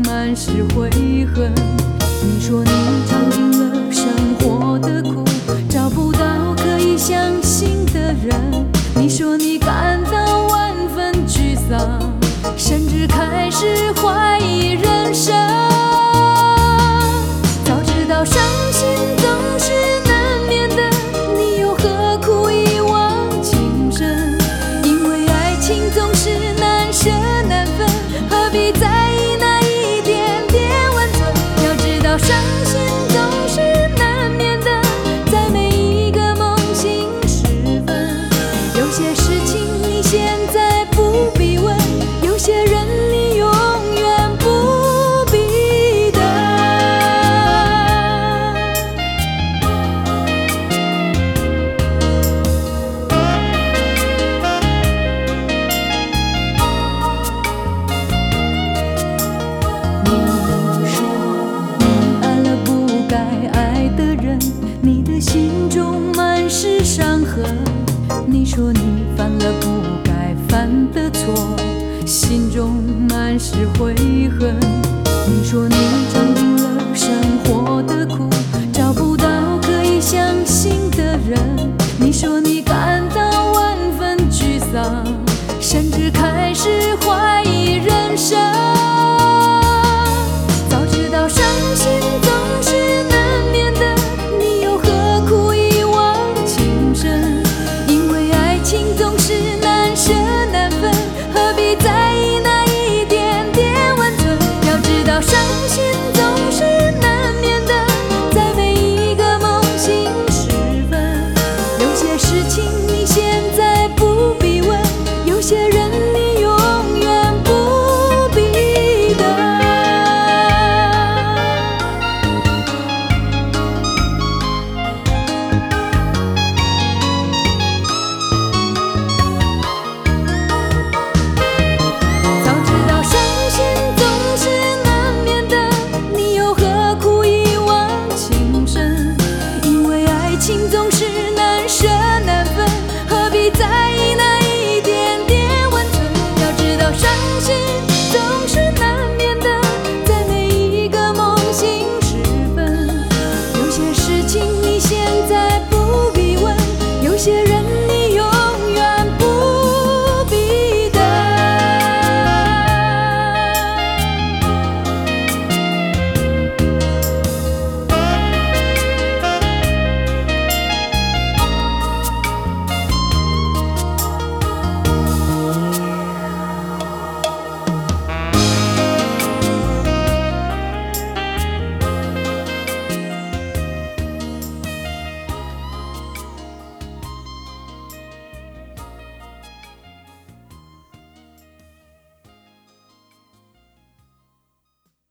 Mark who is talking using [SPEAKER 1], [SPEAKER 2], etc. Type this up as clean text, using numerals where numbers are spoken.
[SPEAKER 1] 满是悔恨。你说你尝尽了生活的苦，找不到可以相信的人。你说你感到万分沮丧，甚至开始怀疑人生。早知道伤心总是难免的，你又何苦一往情深？因为爱情总是难舍难分，何必在意那一点点温存？要知道伤心总是难免的，在每一个梦醒时分。有些事情你现在不必问，有些人你永远不必等。你说你爱了不该爱的人，你的心中满是伤痕。你说你犯了不该犯的错，心中满是悔恨。你说你尝尽了生活的苦，找不到可以相信的人。你说你感到万分沮丧，甚至开始怀疑人生。早知道伤心总是难免的，你又何苦一往情深？因为爱情总是难舍难分，何必在意那一点点温存？要知道伤心